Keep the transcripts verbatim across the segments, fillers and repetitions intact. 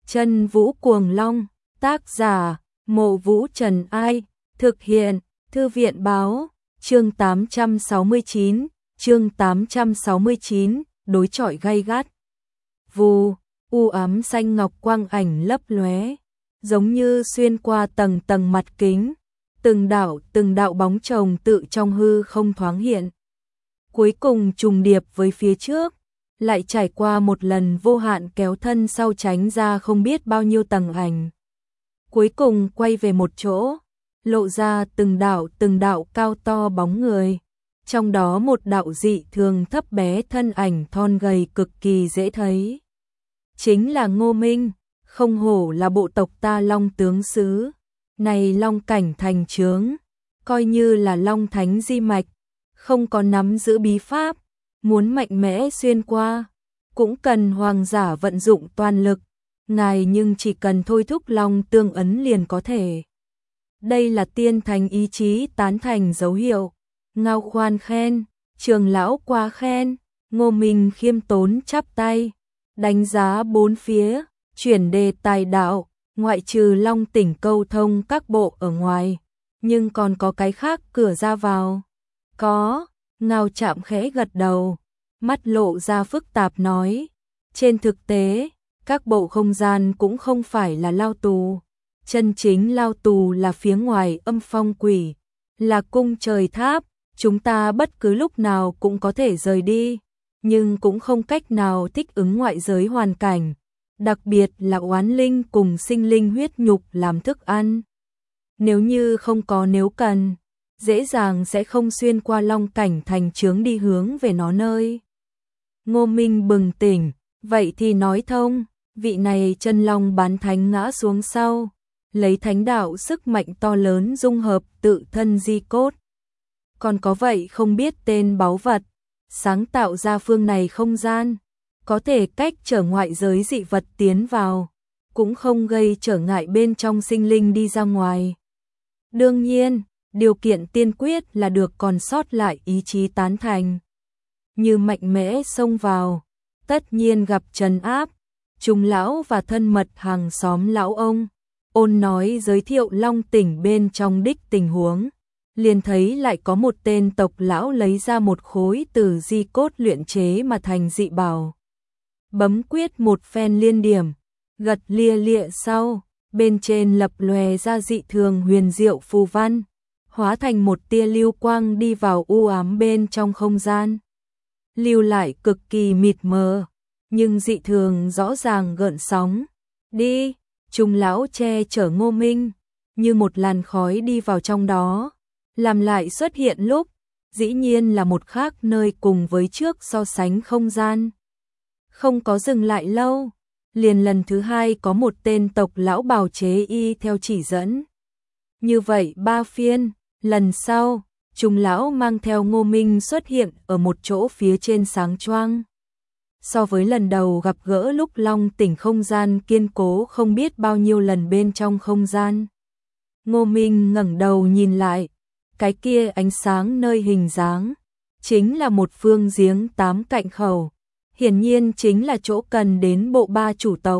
Chân Vũ Cuồng Long, tác giả, Mộ Vũ Trần Ai, thực hiện, Thư viện Báo, chương tám trăm sáu mươi chín, chương tám trăm sáu mươi chín, đối chọi gay gắt. Vù, u ám xanh ngọc quang ảnh lấp lóe, giống như xuyên qua tầng tầng mặt kính, từng đạo từng đạo bóng chồng tự trong hư không thoáng hiện. Cuối cùng trùng điệp với phía trước, lại trải qua một lần vô hạn kéo thân sau tránh ra không biết bao nhiêu tầng ảnh. Cuối cùng quay về một chỗ, lộ ra từng đạo từng đạo cao to bóng người, trong đó một đạo dị thường thấp bé thân ảnh thon gầy cực kỳ dễ thấy. Chính là Ngô Minh, không hổ là bộ tộc ta Long tướng sứ, này Long cảnh thành chướng, coi như là Long thánh di mạch, không có nắm giữ bí pháp, muốn mạnh mẽ xuyên qua, cũng cần hoàng giả vận dụng toàn lực, ngài nhưng chỉ cần thôi thúc Long tương ấn liền có thể. Đây là tiên thành ý chí tán thành dấu hiệu. Ngao khoan khen, trường lão quá khen. Ngô Minh khiêm tốn chắp tay, đánh giá bốn phía, chuyển đề tài đạo, ngoại trừ Long tỉnh câu thông các bộ ở ngoài, nhưng còn có cái khác cửa ra vào. Có, Ngao chạm khẽ gật đầu, mắt lộ ra phức tạp nói, trên thực tế, các bộ không gian cũng không phải là lao tù, chân chính lao tù là phía ngoài âm phong quỷ, là cung trời tháp, chúng ta bất cứ lúc nào cũng có thể rời đi, nhưng cũng không cách nào thích ứng ngoại giới hoàn cảnh, đặc biệt là oán linh cùng sinh linh huyết nhục làm thức ăn. Nếu như không có nếu cần, dễ dàng sẽ không xuyên qua Long cảnh thành chướng đi hướng về nó nơi. Ngô Minh bừng tỉnh, vậy thì nói thông, vị này chân long bán thánh ngã xuống sau, lấy thánh đạo sức mạnh to lớn dung hợp tự thân di cốt. Còn có vậy không biết tên báu vật, sáng tạo ra phương này không gian, có thể cách trở ngoại giới dị vật tiến vào, cũng không gây trở ngại bên trong sinh linh đi ra ngoài. Đương nhiên, điều kiện tiên quyết là được còn sót lại ý chí tán thành. Như mạnh mẽ xông vào, tất nhiên gặp trấn áp, Trung lão và thân mật hàng xóm lão ông, ôn nói giới thiệu Long tỉnh bên trong đích tình huống, liền thấy lại có một tên tộc lão lấy ra một khối từ di cốt luyện chế mà thành dị bảo. Bấm quyết một phen liên điểm, gật lia lịa sau, bên trên lập lòe ra dị thường huyền diệu phù văn, hóa thành một tia lưu quang đi vào u ám bên trong không gian. Lưu lại cực kỳ mịt mờ, nhưng dị thường rõ ràng gợn sóng. Đi, Trung lão che chở Ngô Minh, như một làn khói đi vào trong đó, làm lại xuất hiện lúc, dĩ nhiên là một khác nơi cùng với trước so sánh không gian. Không có dừng lại lâu, liền lần thứ hai có một tên tộc lão bào chế y theo chỉ dẫn. Như vậy ba phiên, lần sau, Trung lão mang theo Ngô Minh xuất hiện ở một chỗ phía trên sáng choang. So với lần đầu gặp gỡ lúc Long tỉnh không gian kiên cố không biết bao nhiêu lần bên trong không gian. Ngô Minh ngẩng đầu nhìn lại, cái kia ánh sáng nơi hình dáng, chính là một phương giếng tám cạnh khẩu, hiển nhiên chính là chỗ cần đến bộ ba chủ tộc.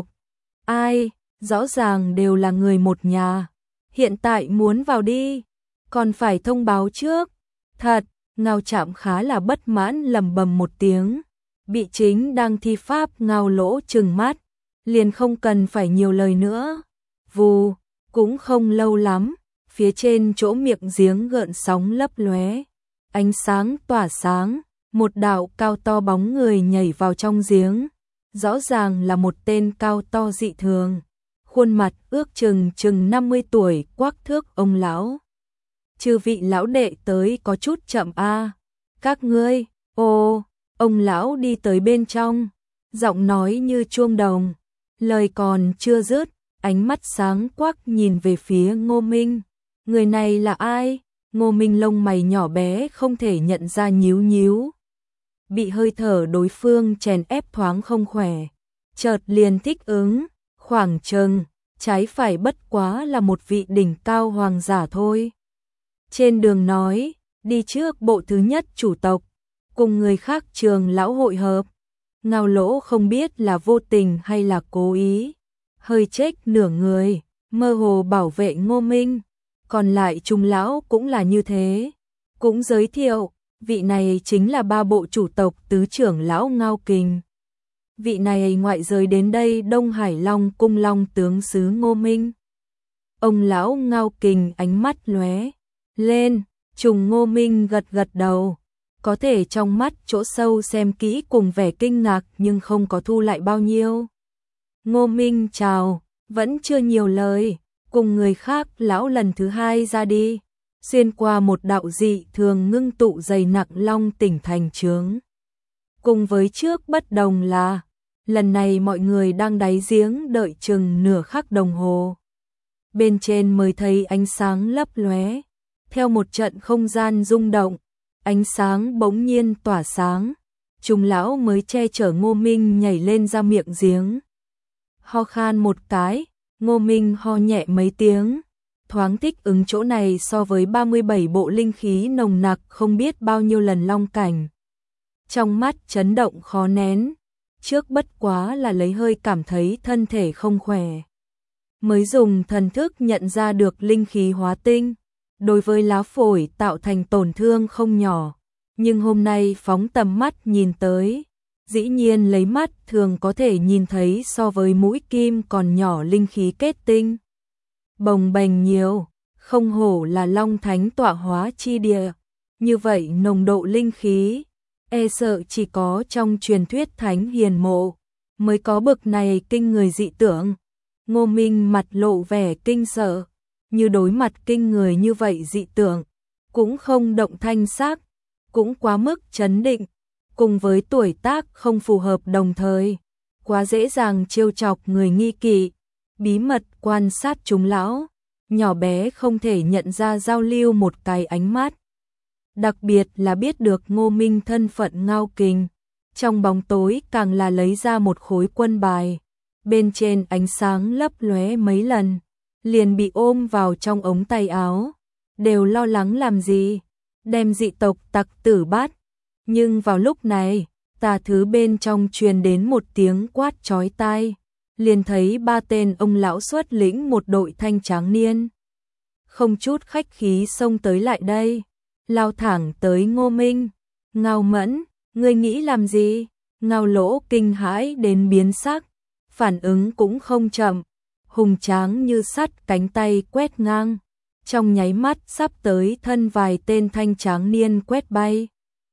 Ai, rõ ràng đều là người một nhà, hiện tại muốn vào đi, còn phải thông báo trước. Thật, Ngao chạm khá là bất mãn lầm bầm một tiếng, bị chính đang thi pháp Ngao lỗ trừng mắt, liền không cần phải nhiều lời nữa. Vù, cũng không lâu lắm, phía trên chỗ miệng giếng gợn sóng lấp lóe, ánh sáng tỏa sáng, một đạo cao to bóng người nhảy vào trong giếng, rõ ràng là một tên cao to dị thường, khuôn mặt ước chừng chừng năm mươi tuổi, quắc thước ông lão. Chư vị lão đệ tới có chút chậm a. À. Các ngươi, ô, ông lão đi tới bên trong, giọng nói như chuông đồng, lời còn chưa dứt, ánh mắt sáng quắc nhìn về phía Ngô Minh. Người này là ai? Ngô Minh lông mày nhỏ bé không thể nhận ra nhíu nhíu. Bị hơi thở đối phương chèn ép thoáng không khỏe, chợt liền thích ứng, khoảng chừng, trái phải bất quá là một vị đỉnh cao hoàng giả thôi. Trên đường nói, đi trước bộ thứ nhất chủ tộc, cùng người khác trường lão hội hợp. Ngao lỗ không biết là vô tình hay là cố ý. hơi chếch nửa người, mơ hồ bảo vệ Ngô Minh, còn lại Trung lão cũng là như thế. Cũng giới thiệu, vị này chính là ba bộ chủ tộc tứ trưởng lão Ngao Kình. Vị này ngoại giới đến đây Đông Hải Long cung long tướng sứ Ngô Minh. Ông lão Ngao Kình ánh mắt lóe lên, trùng Ngô Minh gật gật đầu, có thể trong mắt chỗ sâu xem kỹ cùng vẻ kinh ngạc nhưng không có thu lại bao nhiêu. Ngô Minh chào, vẫn chưa nhiều lời, cùng người khác lão lần thứ hai ra đi, xuyên qua một đạo dị thường ngưng tụ dày nặng long tỉnh thành trướng. Cùng với trước bất đồng là, lần này mọi người đang đáy giếng đợi chừng nửa khắc đồng hồ. Bên trên mới thấy ánh sáng lấp lóe, theo một trận không gian rung động, ánh sáng bỗng nhiên tỏa sáng, Trung lão mới che chở Ngô Minh nhảy lên ra miệng giếng. Ho khan một cái, Ngô Minh ho nhẹ mấy tiếng, thoáng thích ứng chỗ này so với ba mươi bảy bộ linh khí nồng nặc không biết bao nhiêu lần long cảnh. Trong mắt chấn động khó nén, trước bất quá là lấy hơi cảm thấy thân thể không khỏe. Mới dùng thần thức nhận ra được linh khí hóa tinh, đối với lá phổi tạo thành tổn thương không nhỏ, nhưng hôm nay phóng tầm mắt nhìn tới, dĩ nhiên lấy mắt thường có thể nhìn thấy so với mũi kim còn nhỏ linh khí kết tinh. Bồng bềnh nhiều, không hổ là Long Thánh tọa hóa chi địa, như vậy nồng độ linh khí, e sợ chỉ có trong truyền thuyết thánh hiền mộ, mới có bực này kinh người dị tưởng. Ngô Minh mặt lộ vẻ kinh sợ, như đối mặt kinh người như vậy dị tưởng, cũng không động thanh sắc, cũng quá mức chấn định, cùng với tuổi tác không phù hợp đồng thời, quá dễ dàng trêu chọc người nghi kỵ, bí mật quan sát chúng lão, nhỏ bé không thể nhận ra giao lưu một cái ánh mắt. Đặc biệt là biết được Ngô Minh thân phận Ngao Kình, trong bóng tối càng là lấy ra một khối quân bài, bên trên ánh sáng lấp lóe mấy lần, liền bị ôm vào trong ống tay áo, đều lo lắng làm gì, đem dị tộc tặc tử bắt. Nhưng vào lúc này, tà thứ bên trong truyền đến một tiếng quát chói tai, liền thấy ba tên ông lão xuất lĩnh một đội thanh tráng niên. Không chút khách khí xông tới lại đây, lao thẳng tới Ngô Minh. Ngao Mẫn, ngươi nghĩ làm gì? Ngao Lỗ kinh hãi đến biến sắc, phản ứng cũng không chậm, hùng tráng như sắt cánh tay quét ngang, trong nháy mắt sắp tới thân vài tên thanh tráng niên quét bay.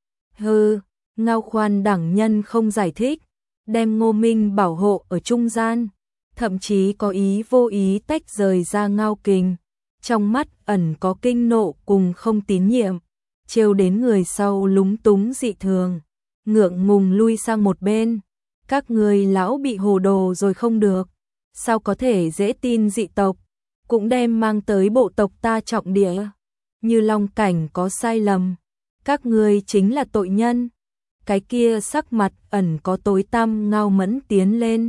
Hừ, Ngao khoan đẳng nhân không giải thích, đem Ngô Minh bảo hộ ở trung gian, thậm chí có ý vô ý tách rời ra Ngao Kình, trong mắt ẩn có kinh nộ cùng không tín nhiệm, trêu đến người sau lúng túng dị thường, ngượng ngùng lui sang một bên. Các người lão bị hồ đồ rồi không được, sao có thể dễ tin dị tộc, cũng đem mang tới bộ tộc ta trọng địa, như Long Cảnh có sai lầm, các người chính là tội nhân. Cái kia sắc mặt ẩn có tối tăm Ngao Mẫn tiến lên,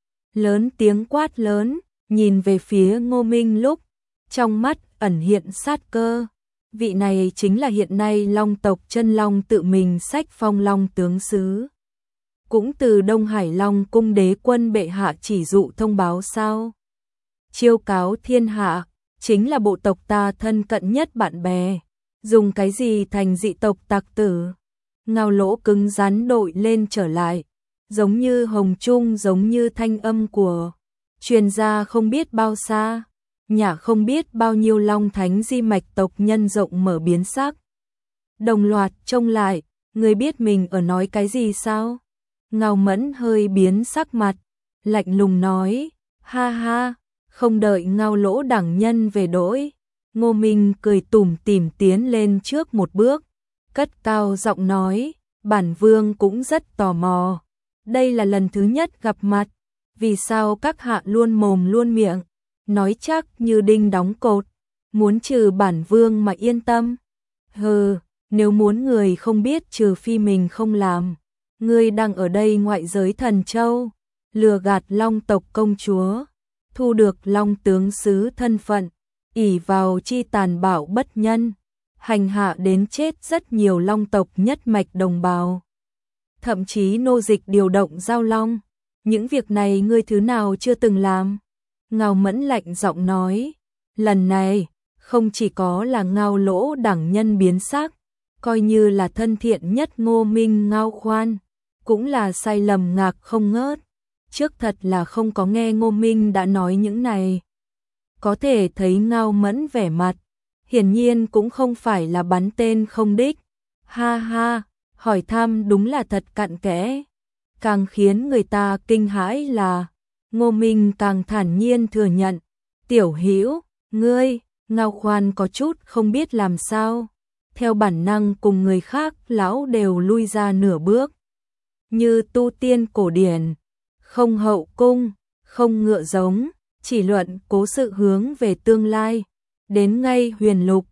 lớn tiếng quát lớn, nhìn về phía Ngô Minh lúc, trong mắt ẩn hiện sát cơ. Vị này chính là hiện nay Long tộc chân long tự mình sách phong long tướng sứ. Cũng từ Đông Hải Long cung đế quân bệ hạ chỉ dụ thông báo sao? Chiêu cáo thiên hạ, chính là bộ tộc ta thân cận nhất bạn bè, dùng cái gì thành dị tộc tặc tử? Ngao Lỗ cứng rắn đội lên trở lại, giống như hồng trung, giống như thanh âm của truyền ra không biết bao xa, nhả không biết bao nhiêu Long Thánh di mạch tộc nhân rộng mở biến sắc. Đồng loạt trông lại, người biết mình ở nói cái gì sao? Ngao Mẫn hơi biến sắc mặt, lạnh lùng nói, ha ha, không đợi Ngao Lỗ đẳng nhân về đỗi, Ngô Minh cười tủm tỉm tiến lên trước một bước, cất cao giọng nói, bản vương cũng rất tò mò, đây là lần thứ nhất gặp mặt, vì sao các hạ luôn mồm luôn miệng, nói chắc như đinh đóng cột, muốn trừ bản vương mà yên tâm. Hừ, nếu muốn người không biết trừ phi mình không làm. Ngươi đang ở đây ngoại giới Thần Châu, lừa gạt Long tộc công chúa, thu được Long tướng sứ thân phận, ỷ vào chi tàn bạo bất nhân, hành hạ đến chết rất nhiều Long tộc nhất mạch đồng bào. Thậm chí nô dịch điều động giao long, những việc này ngươi thứ nào chưa từng làm? Ngao Mẫn lạnh giọng nói, lần này, không chỉ có là Ngao Lỗ đẳng nhân biến sắc, coi như là thân thiện nhất Ngô Minh Ngao Khoan, cũng là sai lầm ngạc không ngớt. Trước thật là không có nghe Ngô Minh đã nói những này. Có thể thấy Ngao Mẫn vẻ mặt, hiển nhiên cũng không phải là bắn tên không đích. Ha ha, hỏi thăm đúng là thật cặn kẽ. Càng khiến người ta kinh hãi là, Ngô Minh càng thản nhiên thừa nhận, Tiểu Hữu, ngươi, Ngao Khoan có chút không biết làm sao. Theo bản năng cùng người khác lão đều lui ra nửa bước. Như tu tiên cổ điển, không hậu cung, không ngựa giống, chỉ luận cố sự hướng về tương lai. Đến ngay huyền lục,